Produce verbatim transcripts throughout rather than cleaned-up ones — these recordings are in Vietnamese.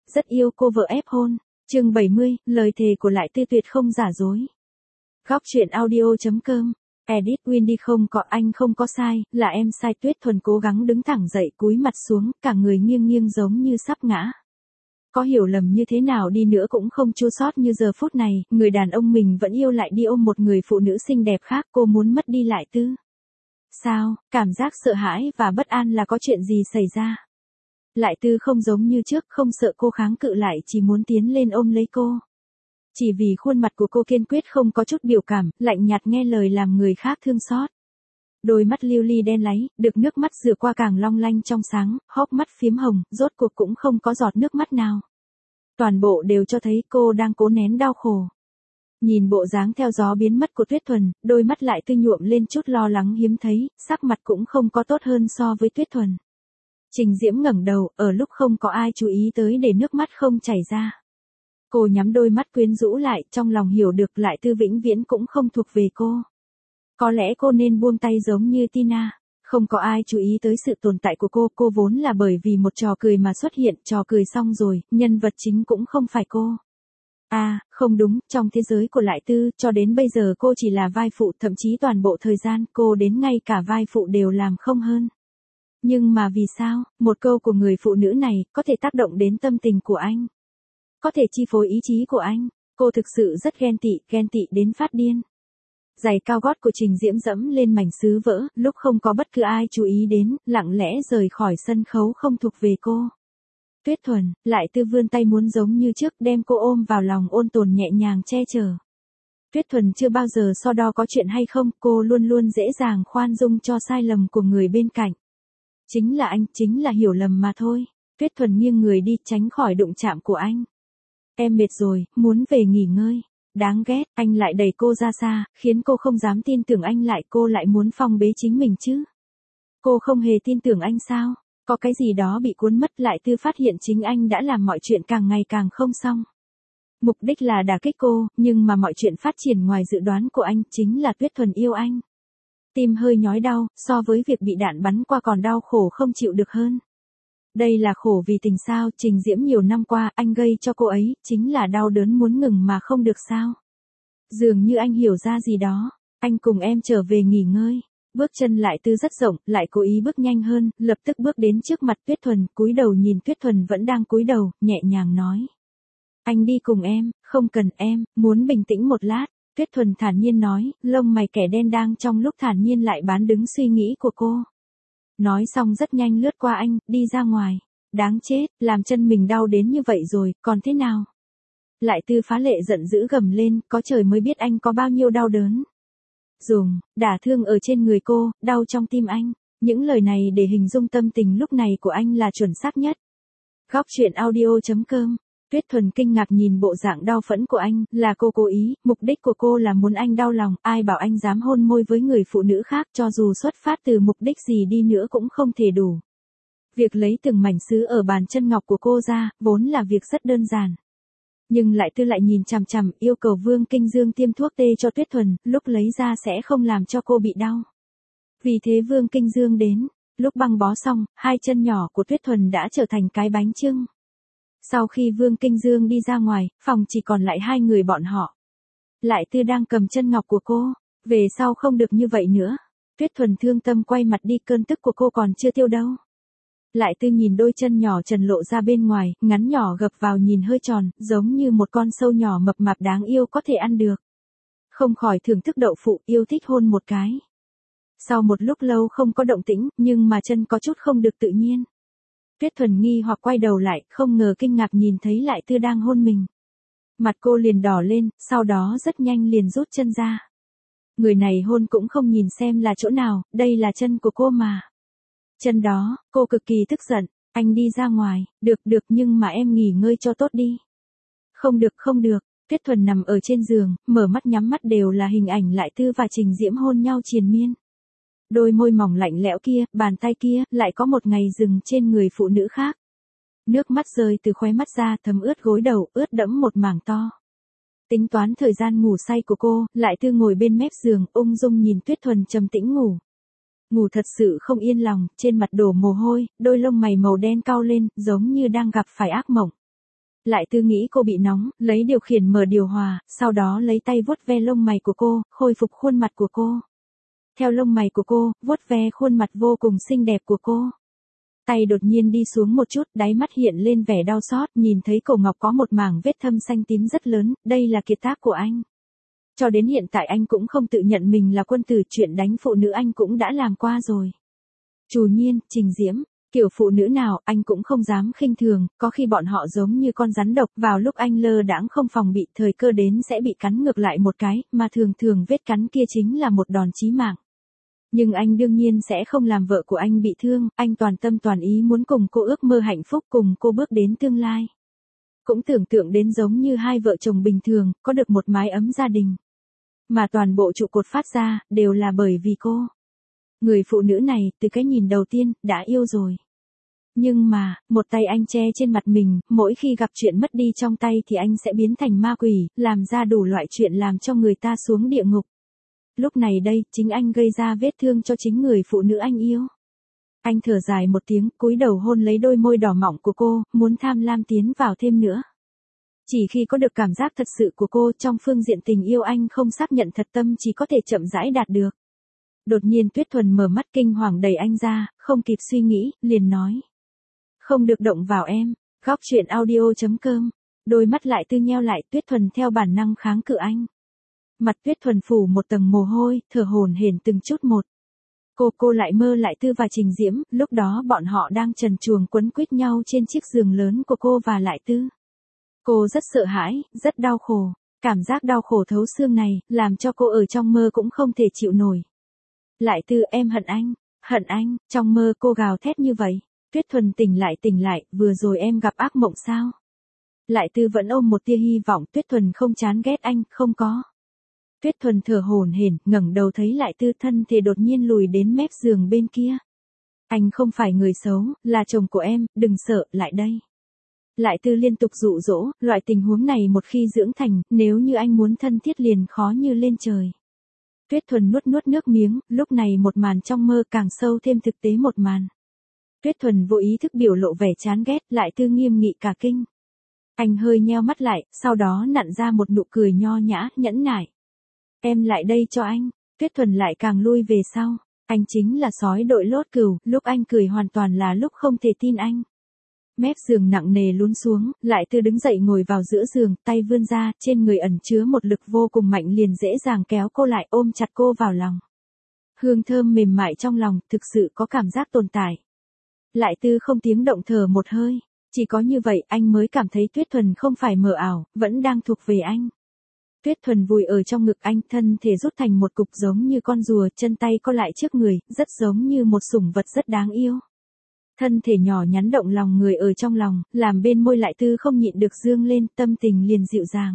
rất yêu cô vợ ép hôn. Chương bảy mươi, lời thề của Lại Tư tuyệt không giả dối. Góc truyện audio.com. Edit Windy không có anh không có sai, là em sai. Tuyết Thuần cố gắng đứng thẳng dậy, cúi mặt xuống, cả người nghiêng nghiêng giống như sắp ngã. Có hiểu lầm như thế nào đi nữa cũng không chua xót như giờ phút này, người đàn ông mình vẫn yêu lại đi ôm một người phụ nữ xinh đẹp khác, cô muốn mất đi Lại Tư. Sao, cảm giác sợ hãi và bất an là có chuyện gì xảy ra? Lại Tư không giống như trước, không sợ cô kháng cự lại, chỉ muốn tiến lên ôm lấy cô. Chỉ vì khuôn mặt của cô kiên quyết không có chút biểu cảm, lạnh nhạt nghe lời làm người khác thương xót. Đôi mắt lưu ly đen láy, được nước mắt rửa qua càng long lanh trong sáng, hốc mắt phiếm hồng, rốt cuộc cũng không có giọt nước mắt nào. Toàn bộ đều cho thấy cô đang cố nén đau khổ. Nhìn bộ dáng theo gió biến mất của Tuyết Thuần, đôi mắt Lại Tư nhuộm lên chút lo lắng hiếm thấy, sắc mặt cũng không có tốt hơn so với Tuyết Thuần. Trình Diễm ngẩng đầu, ở lúc không có ai chú ý tới để nước mắt không chảy ra. Cô nhắm đôi mắt quyến rũ lại, trong lòng hiểu được Lại Tư vĩnh viễn cũng không thuộc về cô. Có lẽ cô nên buông tay giống như Tina. Không có ai chú ý tới sự tồn tại của cô, cô vốn là bởi vì một trò cười mà xuất hiện, trò cười xong rồi, nhân vật chính cũng không phải cô. À, không đúng, trong thế giới của Lại Tư, cho đến bây giờ cô chỉ là vai phụ, thậm chí toàn bộ thời gian cô đến ngay cả vai phụ đều làm không hơn. Nhưng mà vì sao, một câu của người phụ nữ này, có thể tác động đến tâm tình của anh? Có thể chi phối ý chí của anh? Cô thực sự rất ghen tị, ghen tị đến phát điên. Giày cao gót của Trình Diễm dẫm lên mảnh sứ vỡ, lúc không có bất cứ ai chú ý đến, lặng lẽ rời khỏi sân khấu không thuộc về cô. Tuyết Thuần, Lại Tư vươn tay muốn giống như trước đem cô ôm vào lòng ôn tồn nhẹ nhàng che chở. Tuyết Thuần chưa bao giờ so đo có chuyện hay không, cô luôn luôn dễ dàng khoan dung cho sai lầm của người bên cạnh. Chính là anh, chính là hiểu lầm mà thôi. Tuyết Thuần nghiêng người đi tránh khỏi đụng chạm của anh. Em mệt rồi, muốn về nghỉ ngơi. Đáng ghét, anh lại đẩy cô ra xa, khiến cô không dám tin tưởng anh lại, cô lại muốn phong bế chính mình chứ. Cô không hề tin tưởng anh sao? Có cái gì đó bị cuốn mất. Lại Tư phát hiện chính anh đã làm mọi chuyện càng ngày càng không xong. Mục đích là đả kích cô, nhưng mà mọi chuyện phát triển ngoài dự đoán của anh, chính là Tuyết Thuần yêu anh. Tim hơi nhói đau, so với việc bị đạn bắn qua còn đau khổ không chịu được hơn. Đây là khổ vì tình sao, Trình Diễm nhiều năm qua anh gây cho cô ấy, chính là đau đớn muốn ngừng mà không được sao. Dường như anh hiểu ra gì đó, anh cùng em trở về nghỉ ngơi. Bước chân Lại Tư rất rộng, lại cố ý bước nhanh hơn, lập tức bước đến trước mặt Tuyết Thuần, cúi đầu nhìn Tuyết Thuần vẫn đang cúi đầu, nhẹ nhàng nói. Anh đi cùng em, không cần em, muốn bình tĩnh một lát. Tuyết Thuần thản nhiên nói, lông mày kẻ đen đang trong lúc thản nhiên lại bán đứng suy nghĩ của cô. Nói xong rất nhanh lướt qua anh, đi ra ngoài. Đáng chết, làm chân mình đau đến như vậy rồi, còn thế nào? Lại Tư phá lệ giận dữ gầm lên, có trời mới biết anh có bao nhiêu đau đớn. Dùng, đả thương ở trên người cô, đau trong tim anh. Những lời này để hình dung tâm tình lúc này của anh là chuẩn xác nhất. Góc truyện audio.com. Tuyết Thuần kinh ngạc nhìn bộ dạng đau phẫn của anh, là cô cố ý, mục đích của cô là muốn anh đau lòng, ai bảo anh dám hôn môi với người phụ nữ khác, cho dù xuất phát từ mục đích gì đi nữa cũng không thể đủ. Việc lấy từng mảnh sứ ở bàn chân ngọc của cô ra, vốn là việc rất đơn giản. Nhưng Lại Tư lại nhìn chằm chằm, yêu cầu Vương Kinh Dương tiêm thuốc tê cho Tuyết Thuần, lúc lấy ra sẽ không làm cho cô bị đau. Vì thế Vương Kinh Dương đến, lúc băng bó xong, hai chân nhỏ của Tuyết Thuần đã trở thành cái bánh chưng. Sau khi Vương Kinh Dương đi ra ngoài, phòng chỉ còn lại hai người bọn họ. Lại Tư đang cầm chân ngọc của cô, về sau không được như vậy nữa. Tuyết Thuần thương tâm quay mặt đi, cơn tức của cô còn chưa tiêu đâu. Lại Tư nhìn đôi chân nhỏ trần lộ ra bên ngoài, ngắn nhỏ gập vào nhìn hơi tròn, giống như một con sâu nhỏ mập mạp đáng yêu có thể ăn được. Không khỏi thưởng thức đậu phụ, yêu thích hôn một cái. Sau một lúc lâu không có động tĩnh, nhưng mà chân có chút không được tự nhiên. Tuyết Thuần nghi hoặc quay đầu lại, không ngờ kinh ngạc nhìn thấy Lại Tư đang hôn mình. Mặt cô liền đỏ lên, sau đó rất nhanh liền rút chân ra. Người này hôn cũng không nhìn xem là chỗ nào, đây là chân của cô mà. Chân đó, cô cực kỳ tức giận, anh đi ra ngoài, được được nhưng mà em nghỉ ngơi cho tốt đi. Không được không được, Tuyết Thuần nằm ở trên giường, mở mắt nhắm mắt đều là hình ảnh Lại Tư và Trình Diễm hôn nhau triền miên. Đôi môi mỏng lạnh lẽo kia, bàn tay kia, lại có một ngày dừng trên người phụ nữ khác. Nước mắt rơi từ khóe mắt ra, thấm ướt gối đầu, ướt đẫm một mảng to. Tính toán thời gian ngủ say của cô, Lại Tư ngồi bên mép giường, ung dung nhìn Tuyết Thuần trầm tĩnh ngủ. Ngủ thật sự không yên lòng, trên mặt đổ mồ hôi, đôi lông mày màu đen cau lên, giống như đang gặp phải ác mộng. Lại Tư nghĩ cô bị nóng, lấy điều khiển mở điều hòa, sau đó lấy tay vuốt ve lông mày của cô, khôi phục khuôn mặt của cô. Theo lông mày của cô, vuốt ve khuôn mặt vô cùng xinh đẹp của cô. Tay đột nhiên đi xuống một chút, đáy mắt hiện lên vẻ đau xót, nhìn thấy cổ ngọc có một mảng vết thâm xanh tím rất lớn, đây là kiệt tác của anh. Cho đến hiện tại anh cũng không tự nhận mình là quân tử, chuyện đánh phụ nữ anh cũng đã làm qua rồi. Trù Nhiên, Trình Diễm, kiểu phụ nữ nào anh cũng không dám khinh thường, có khi bọn họ giống như con rắn độc, vào lúc anh lơ đãng không phòng bị, thời cơ đến sẽ bị cắn ngược lại một cái, mà thường thường vết cắn kia chính là một đòn chí mạng. Nhưng anh đương nhiên sẽ không làm vợ của anh bị thương, anh toàn tâm toàn ý muốn cùng cô ước mơ hạnh phúc, cùng cô bước đến tương lai. Cũng tưởng tượng đến giống như hai vợ chồng bình thường, có được một mái ấm gia đình. Mà toàn bộ trụ cột phát ra, đều là bởi vì cô. Người phụ nữ này, từ cái nhìn đầu tiên, đã yêu rồi. Nhưng mà, một tay anh che trên mặt mình, mỗi khi gặp chuyện mất đi trong tay thì anh sẽ biến thành ma quỷ, làm ra đủ loại chuyện làm cho người ta xuống địa ngục. Lúc này đây, chính anh gây ra vết thương cho chính người phụ nữ anh yêu. Anh thở dài một tiếng, cúi đầu hôn lấy đôi môi đỏ mọng của cô, muốn tham lam tiến vào thêm nữa. Chỉ khi có được cảm giác thật sự của cô trong phương diện tình yêu anh không xác nhận thật tâm chỉ có thể chậm rãi đạt được. Đột nhiên Tuyết Thuần mở mắt kinh hoàng đẩy anh ra, không kịp suy nghĩ, liền nói. Không được động vào em, góc truyện audio chấm com. Đôi mắt Lại Tư nheo lại, Tuyết Thuần theo bản năng kháng cự anh. Mặt Tuyết Thuần phủ một tầng mồ hôi, thở hổn hển từng chút một. Cô cô lại mơ Lại Tư và Trình Diễm, lúc đó bọn họ đang trần truồng quấn quýt nhau trên chiếc giường lớn của cô và Lại Tư. Cô rất sợ hãi, rất đau khổ. Cảm giác đau khổ thấu xương này, làm cho cô ở trong mơ cũng không thể chịu nổi. Lại Tư, em hận anh, hận anh, trong mơ cô gào thét như vậy. Tuyết Thuần tỉnh lại tỉnh lại, vừa rồi em gặp ác mộng sao? Lại Tư vẫn ôm một tia hy vọng, Tuyết Thuần không chán ghét anh, không có. Tuyết Thuần thở hổn hển, ngẩng đầu thấy Lại Tư thân thể đột nhiên lùi đến mép giường bên kia. Anh không phải người xấu, là chồng của em, đừng sợ, lại đây. Lại Tư liên tục dụ dỗ, loại tình huống này một khi dưỡng thành, nếu như anh muốn thân thiết liền khó như lên trời. Tuyết Thuần nuốt nuốt nước miếng, lúc này một màn trong mơ càng sâu thêm thực tế một màn. Tuyết Thuần vô ý thức biểu lộ vẻ chán ghét, Lại Tư nghiêm nghị cả kinh. Anh hơi nheo mắt lại, sau đó nặn ra một nụ cười nho nhã, nhẫn nại. Em lại đây cho anh. Tuyết Thuần lại càng lui về sau. Anh chính là sói đội lốt cừu, lúc anh cười hoàn toàn là lúc không thể tin anh. Mép giường nặng nề lún xuống, Lại Tư đứng dậy ngồi vào giữa giường, tay vươn ra, trên người ẩn chứa một lực vô cùng mạnh liền dễ dàng kéo cô lại, ôm chặt cô vào lòng. Hương thơm mềm mại trong lòng, thực sự có cảm giác tồn tại. Lại Tư không tiếng động thở một hơi, chỉ có như vậy anh mới cảm thấy Tuyết Thuần không phải mờ ảo, vẫn đang thuộc về anh. Tuyết Thuần vùi ở trong ngực anh, thân thể rút thành một cục giống như con rùa, chân tay co lại trước người, rất giống như một sủng vật rất đáng yêu. Thân thể nhỏ nhắn động lòng người ở trong lòng, làm bên môi Lại Tư không nhịn được dương lên, tâm tình liền dịu dàng.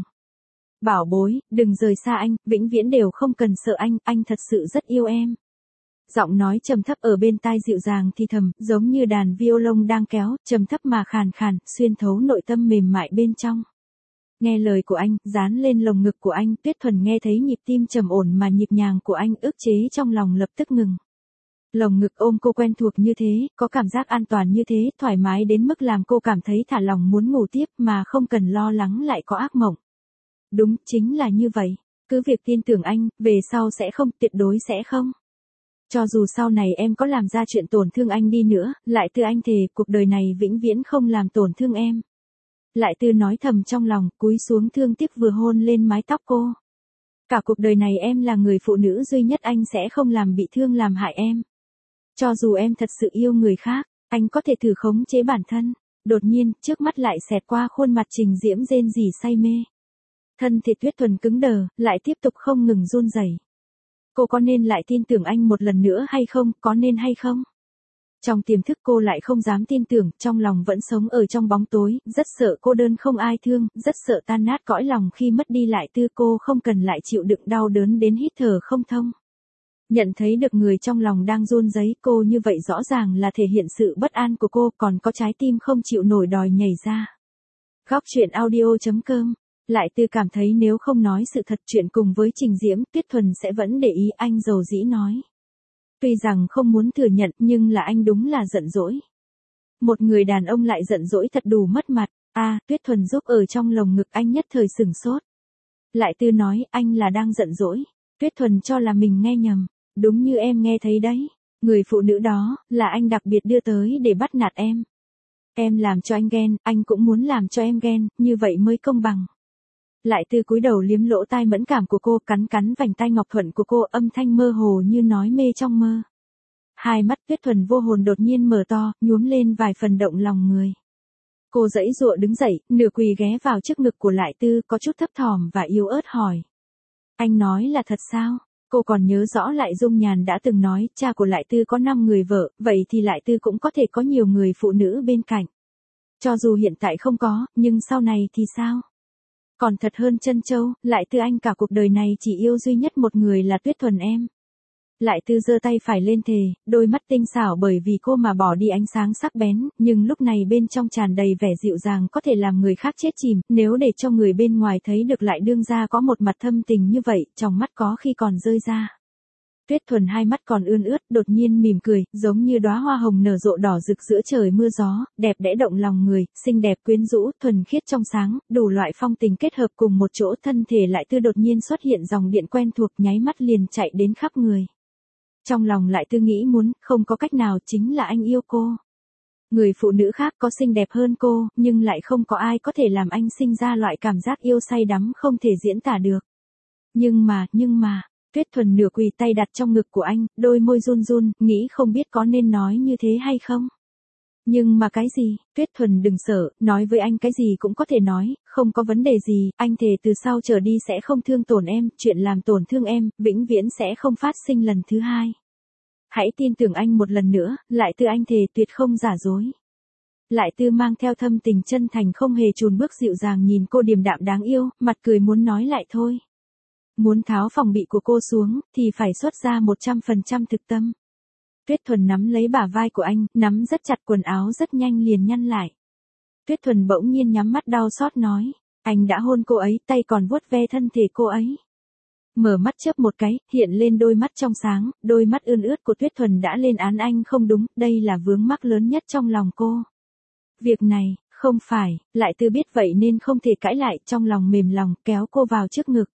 Bảo bối, đừng rời xa anh, vĩnh viễn đều không cần sợ anh, anh thật sự rất yêu em. Giọng nói trầm thấp ở bên tai dịu dàng thì thầm, giống như đàn violon đang kéo, trầm thấp mà khàn khàn, xuyên thấu nội tâm mềm mại bên trong. Nghe lời của anh, dán lên lồng ngực của anh, Tuyết Thuần nghe thấy nhịp tim trầm ổn mà nhịp nhàng của anh, ức chế trong lòng lập tức ngừng. Lồng ngực ôm cô quen thuộc như thế, có cảm giác an toàn như thế, thoải mái đến mức làm cô cảm thấy thả lòng muốn ngủ tiếp mà không cần lo lắng lại có ác mộng. Đúng, chính là như vậy. Cứ việc tin tưởng anh, về sau sẽ không, tuyệt đối sẽ không. Cho dù sau này em có làm ra chuyện tổn thương anh đi nữa, Lại Tư anh thề, cuộc đời này vĩnh viễn không làm tổn thương em. Lại Tư nói thầm trong lòng, cúi xuống thương tiếc vừa hôn lên mái tóc cô. Cả cuộc đời này em là người phụ nữ duy nhất anh sẽ không làm bị thương làm hại em. Cho dù em thật sự yêu người khác, anh có thể thử khống chế bản thân. Đột nhiên, trước mắt lại xẹt qua khuôn mặt Trình Diễm rên rỉ say mê. Thân thể Tuyết Thuần cứng đờ, lại tiếp tục không ngừng run rẩy. Cô có nên lại tin tưởng anh một lần nữa hay không, có nên hay không? Trong tiềm thức cô lại không dám tin tưởng, trong lòng vẫn sống ở trong bóng tối, rất sợ cô đơn không ai thương, rất sợ tan nát cõi lòng khi mất đi Lại Tư, cô không cần lại chịu đựng đau đớn đến hít thở không thông. Nhận thấy được người trong lòng đang run rẩy, cô như vậy rõ ràng là thể hiện sự bất an của cô, còn có trái tim không chịu nổi đòi nhảy ra. Góc truyện audio chấm com. Lại Tư cảm thấy nếu không nói sự thật chuyện cùng với Trình Diễm, Tuyết Thuần sẽ vẫn để ý, anh dầu dĩ nói. Tuy rằng không muốn thừa nhận nhưng là anh đúng là giận dỗi. Một người đàn ông lại giận dỗi thật đủ mất mặt, A, Tuyết Thuần giúp ở trong lồng ngực anh nhất thời sửng sốt. Lại Tư nói, anh là đang giận dỗi. Tuyết Thuần cho là mình nghe nhầm. Đúng như em nghe thấy đấy. Người phụ nữ đó, là anh đặc biệt đưa tới để bắt nạt em. Em làm cho anh ghen, anh cũng muốn làm cho em ghen, như vậy mới công bằng. Lại Tư cúi đầu liếm lỗ tai mẫn cảm của cô, cắn cắn vành tai ngọc thuận của cô, âm thanh mơ hồ như nói mê trong mơ. Hai mắt Tuyết Thuần vô hồn đột nhiên mở to, nhuốm lên vài phần động lòng người. Cô giãy giụa đứng dậy, nửa quỳ ghé vào trước ngực của Lại Tư, có chút thấp thỏm và yếu ớt hỏi. Anh nói là thật sao? Cô còn nhớ rõ Lại Dung Nhàn đã từng nói, cha của Lại Tư có năm người vợ, vậy thì Lại Tư cũng có thể có nhiều người phụ nữ bên cạnh. Cho dù hiện tại không có, nhưng sau này thì sao? Còn thật hơn Trân Châu, Lại Tư anh cả cuộc đời này chỉ yêu duy nhất một người là Tuyết Thuần em. Lại Tư giơ tay phải lên thề, đôi mắt tinh xảo bởi vì cô mà bỏ đi ánh sáng sắc bén, nhưng lúc này bên trong tràn đầy vẻ dịu dàng có thể làm người khác chết chìm, nếu để cho người bên ngoài thấy được Lại đương ra có một mặt thâm tình như vậy, trong mắt có khi còn rơi ra. Tuyết Thuần hai mắt còn ươn ướt, đột nhiên mỉm cười, giống như đóa hoa hồng nở rộ đỏ rực giữa trời mưa gió, đẹp đẽ động lòng người, xinh đẹp quyến rũ, thuần khiết trong sáng, đủ loại phong tình kết hợp cùng một chỗ, thân thể Lại Tư đột nhiên xuất hiện dòng điện quen thuộc, nháy mắt liền chạy đến khắp người. Trong lòng Lại Tư nghĩ muốn, không có cách nào, chính là anh yêu cô. Người phụ nữ khác có xinh đẹp hơn cô, nhưng lại không có ai có thể làm anh sinh ra loại cảm giác yêu say đắm không thể diễn tả được. Nhưng mà, nhưng mà, Tuyết Thuần nửa quỳ tay đặt trong ngực của anh, đôi môi run run, nghĩ không biết có nên nói như thế hay không. Nhưng mà cái gì, Tuyết Thuần đừng sợ, nói với anh cái gì cũng có thể nói, không có vấn đề gì, anh thề từ sau trở đi sẽ không thương tổn em, chuyện làm tổn thương em, vĩnh viễn sẽ không phát sinh lần thứ hai. Hãy tin tưởng anh một lần nữa, Lại Tư anh thề tuyệt không giả dối. Lại Tư mang theo thâm tình chân thành không hề chùn bước dịu dàng nhìn cô điềm đạm đáng yêu, mặt cười muốn nói lại thôi. Muốn tháo phòng bị của cô xuống, thì phải xuất ra một trăm phần trăm thực tâm. Tuyết Thuần nắm lấy bả vai của anh, nắm rất chặt quần áo rất nhanh liền nhăn lại. Tuyết Thuần bỗng nhiên nhắm mắt đau xót nói, anh đã hôn cô ấy, tay còn vuốt ve thân thể cô ấy. Mở mắt chớp một cái, hiện lên đôi mắt trong sáng, đôi mắt ươn ướt của Tuyết Thuần đã lên án anh không đúng, đây là vướng mắc lớn nhất trong lòng cô. Việc này, không phải, Lại Tư biết vậy nên không thể cãi lại, trong lòng mềm lòng, kéo cô vào trước ngực.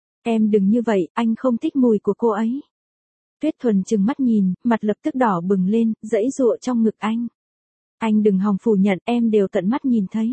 Em đừng như vậy, anh không thích mùi của cô ấy. Tuyết Thuần trừng mắt nhìn, mặt lập tức đỏ bừng lên, giãy giụa trong ngực anh. Anh đừng hòng phủ nhận, em đều tận mắt nhìn thấy.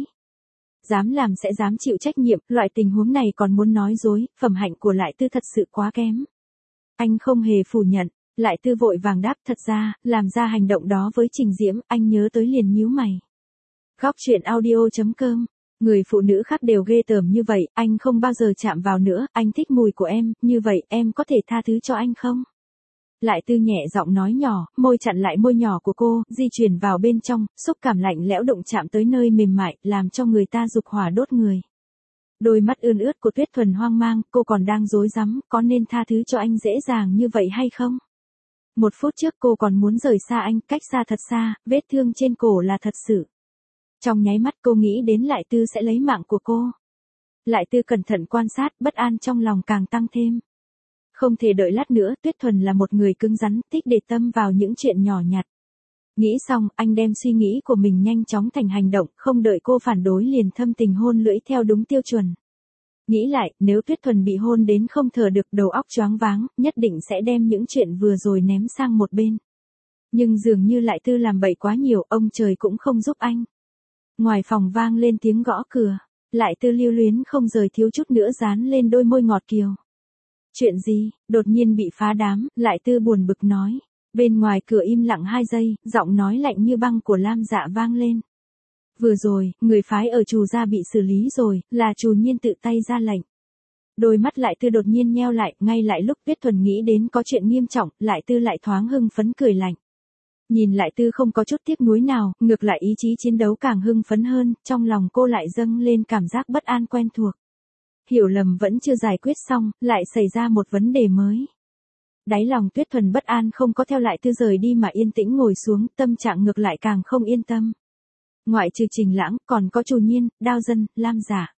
Dám làm sẽ dám chịu trách nhiệm, loại tình huống này còn muốn nói dối, phẩm hạnh của Lại Tư thật sự quá kém. Anh không hề phủ nhận, Lại Tư vội vàng đáp, thật ra, làm ra hành động đó với Trình Diễm, anh nhớ tới liền nhíu mày. Góc truyện audio chấm com. Người phụ nữ khác đều ghê tởm như vậy, anh không bao giờ chạm vào nữa, anh thích mùi của em, như vậy em có thể tha thứ cho anh không? Lại Tư nhẹ giọng nói nhỏ, môi chặn lại môi nhỏ của cô, di chuyển vào bên trong, xúc cảm lạnh lẽo đụng chạm tới nơi mềm mại, làm cho người ta dục hỏa đốt người. Đôi mắt ươn ướt của Tuyết Thuần hoang mang, cô còn đang rối rắm, có nên tha thứ cho anh dễ dàng như vậy hay không? Một phút trước cô còn muốn rời xa anh, cách xa thật xa, vết thương trên cổ là thật sự. Trong nháy mắt cô nghĩ đến Lại Tư sẽ lấy mạng của cô. Lại Tư cẩn thận quan sát, bất an trong lòng càng tăng thêm. Không thể đợi lát nữa, Tuyết Thuần là một người cứng rắn, thích để tâm vào những chuyện nhỏ nhặt. Nghĩ xong, anh đem suy nghĩ của mình nhanh chóng thành hành động, không đợi cô phản đối liền thâm tình hôn lưỡi theo đúng tiêu chuẩn. Nghĩ lại, nếu Tuyết Thuần bị hôn đến không thở được, đầu óc choáng váng, nhất định sẽ đem những chuyện vừa rồi ném sang một bên. Nhưng dường như Lại Tư làm bậy quá nhiều, ông trời cũng không giúp anh. Ngoài phòng vang lên tiếng gõ cửa, Lại Tư lưu luyến không rời, thiếu chút nữa dán lên đôi môi ngọt kiều. Chuyện gì, đột nhiên bị phá đám, Lại Tư buồn bực nói. Bên ngoài cửa im lặng hai giây, giọng nói lạnh như băng của Lam Dạ vang lên. Vừa rồi, người phái ở Trù gia bị xử lý rồi, là Trù Nhiên tự tay ra lệnh. Đôi mắt Lại Tư đột nhiên nheo lại, ngay lại lúc Tuyết Thuần nghĩ đến có chuyện nghiêm trọng, Lại Tư lại thoáng hưng phấn cười lạnh. Nhìn Lại Tư không có chút tiếc nuối nào, ngược lại ý chí chiến đấu càng hưng phấn hơn, trong lòng cô lại dâng lên cảm giác bất an quen thuộc. Hiểu lầm vẫn chưa giải quyết xong, lại xảy ra một vấn đề mới. Đáy lòng Tuyết Thuần bất an không có theo Lại Tư rời đi mà yên tĩnh ngồi xuống, tâm trạng ngược lại càng không yên tâm. Ngoại trừ Trình Lãng, còn có Trù Nhiên, Đao Dân, Lam Giả.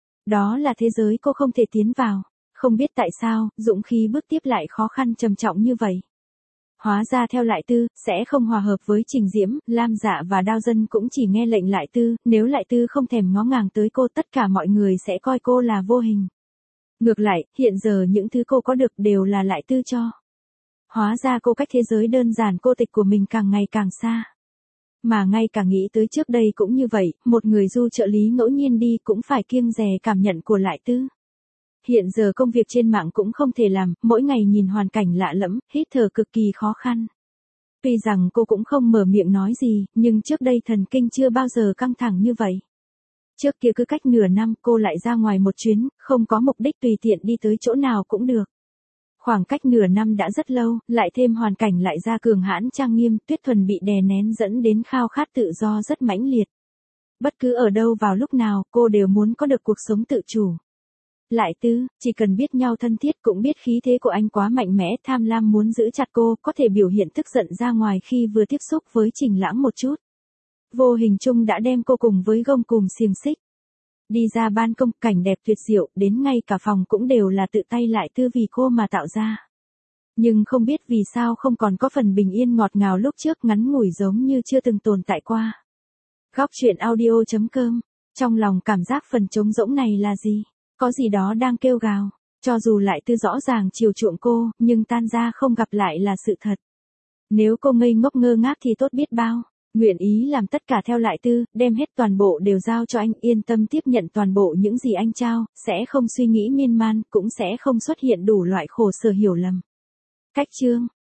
Đó là thế giới cô không thể tiến vào, không biết tại sao, dũng khí bước tiếp lại khó khăn trầm trọng như vậy. Hóa ra theo Lại Tư, sẽ không hòa hợp với Trình Diễm, Lam Dạ và Đao Dân cũng chỉ nghe lệnh Lại Tư, nếu Lại Tư không thèm ngó ngàng tới cô tất cả mọi người sẽ coi cô là vô hình. Ngược lại, hiện giờ những thứ cô có được đều là Lại Tư cho. Hóa ra cô cách thế giới đơn giản cô tịch của mình càng ngày càng xa. Mà ngay cả nghĩ tới trước đây cũng như vậy, một người du trợ lý ngẫu nhiên đi cũng phải kiêng dè cảm nhận của Lại Tư. Hiện giờ công việc trên mạng cũng không thể làm, mỗi ngày nhìn hoàn cảnh lạ lẫm, hít thở cực kỳ khó khăn. Tuy rằng cô cũng không mở miệng nói gì, nhưng trước đây thần kinh chưa bao giờ căng thẳng như vậy. Trước kia cứ cách nửa năm cô lại ra ngoài một chuyến, không có mục đích tùy tiện đi tới chỗ nào cũng được. Khoảng cách nửa năm đã rất lâu, lại thêm hoàn cảnh lại ra cường hãn trang nghiêm, Tuyết Thuần bị đè nén dẫn đến khao khát tự do rất mãnh liệt. Bất cứ ở đâu vào lúc nào, cô đều muốn có được cuộc sống tự chủ. Lại Tư, chỉ cần biết nhau thân thiết cũng biết khí thế của anh quá mạnh mẽ, tham lam muốn giữ chặt cô, có thể biểu hiện tức giận ra ngoài khi vừa tiếp xúc với Trình Lãng một chút. Vô hình chung đã đem cô cùng với gông cùm xiềng xích. Đi ra ban công, cảnh đẹp tuyệt diệu, đến ngay cả phòng cũng đều là tự tay Lại Tư vì cô mà tạo ra. Nhưng không biết vì sao không còn có phần bình yên ngọt ngào lúc trước, ngắn ngủi giống như chưa từng tồn tại qua. Góc truyện audio chấm com. Trong lòng cảm giác phần trống rỗng này là gì? Có gì đó đang kêu gào. Cho dù Lại Tư rõ ràng chiều chuộng cô, nhưng tan ra không gặp lại là sự thật. Nếu cô ngây ngốc ngơ ngác thì tốt biết bao. Nguyện ý làm tất cả theo Lại Tư, đem hết toàn bộ đều giao cho anh, yên tâm tiếp nhận toàn bộ những gì anh trao, sẽ không suy nghĩ miên man, cũng sẽ không xuất hiện đủ loại khổ sở hiểu lầm. Cách chương